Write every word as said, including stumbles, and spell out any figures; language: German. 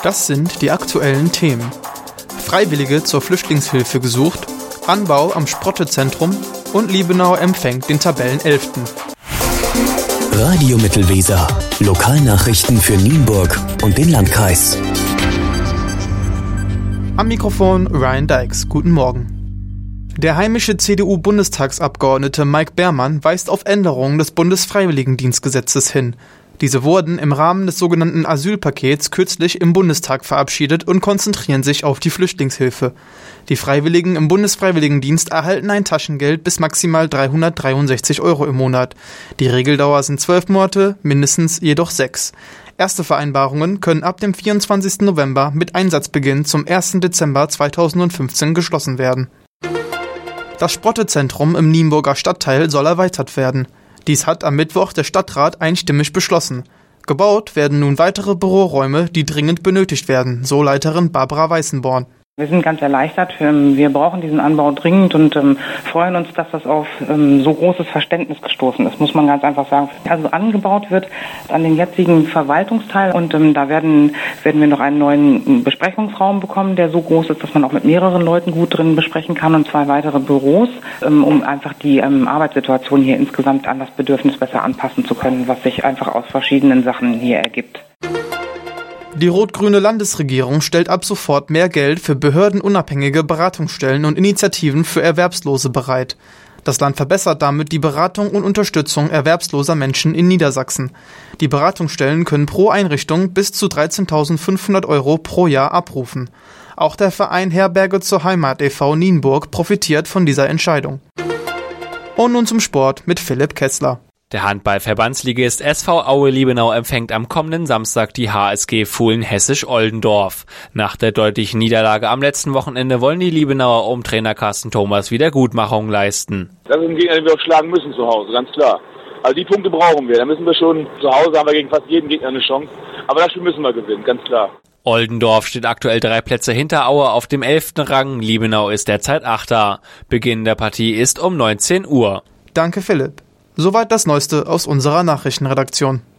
Das sind die aktuellen Themen. Freiwillige zur Flüchtlingshilfe gesucht, Anbau am Sprotte-Zentrum und Liebenau empfängt den Tabellenelften. Radio Mittelweser. Lokalnachrichten für Nienburg und den Landkreis. Am Mikrofon Ryan Dykes. Guten Morgen. Der heimische C D U-Bundestagsabgeordnete Mike Beermann weist auf Änderungen des Bundesfreiwilligendienstgesetzes hin. Diese wurden im Rahmen des sogenannten Asylpakets kürzlich im Bundestag verabschiedet und konzentrieren sich auf die Flüchtlingshilfe. Die Freiwilligen im Bundesfreiwilligendienst erhalten ein Taschengeld bis maximal dreihundertdreiundsechzig Euro im Monat. Die Regeldauer sind zwölf Monate, mindestens jedoch sechs. Erste Vereinbarungen können ab dem vierundzwanzigsten November mit Einsatzbeginn zum ersten Dezember zweitausendfünfzehn geschlossen werden. Das Sprotte-Zentrum im Nienburger Stadtteil soll erweitert werden. Dies hat am Mittwoch der Stadtrat einstimmig beschlossen. Gebaut werden nun weitere Büroräume, die dringend benötigt werden, so Leiterin Barbara Weißenborn. Wir sind ganz erleichtert. Wir brauchen diesen Anbau dringend und ähm, freuen uns, dass das auf ähm, so großes Verständnis gestoßen ist, muss man ganz einfach sagen. Also angebaut wird an den jetzigen Verwaltungsteil und ähm, da werden, werden wir noch einen neuen Besprechungsraum bekommen, der so groß ist, dass man auch mit mehreren Leuten gut drin besprechen kann und zwei weitere Büros, ähm, um einfach die ähm, Arbeitssituation hier insgesamt an das Bedürfnis besser anpassen zu können, was sich einfach aus verschiedenen Sachen hier ergibt. Die rot-grüne Landesregierung stellt ab sofort mehr Geld für behördenunabhängige Beratungsstellen und Initiativen für Erwerbslose bereit. Das Land verbessert damit die Beratung und Unterstützung erwerbsloser Menschen in Niedersachsen. Die Beratungsstellen können pro Einrichtung bis zu dreizehntausendfünfhundert Euro pro Jahr abrufen. Auch der Verein Herberge zur Heimat e V Nienburg profitiert von dieser Entscheidung. Und nun zum Sport mit Philipp Kessler. Der Handball-Verbandsligist S V Aue Liebenau empfängt am kommenden Samstag die H S G Fohlen Hessisch-Oldendorf. Nach der deutlichen Niederlage am letzten Wochenende wollen die Liebenauer um Trainer Carsten Thomas Wiedergutmachung leisten. Das ist ein Gegner, den wir auch schlagen müssen zu Hause, ganz klar. Also die Punkte brauchen wir. Da müssen wir schon, zu Hause haben wir gegen fast jeden Gegner eine Chance. Aber das Spiel müssen wir gewinnen, ganz klar. Oldendorf steht aktuell drei Plätze hinter Aue auf dem elften Rang. Liebenau ist derzeit Achter. Beginn der Partie ist um neunzehn Uhr. Danke Philipp. Soweit das Neueste aus unserer Nachrichtenredaktion.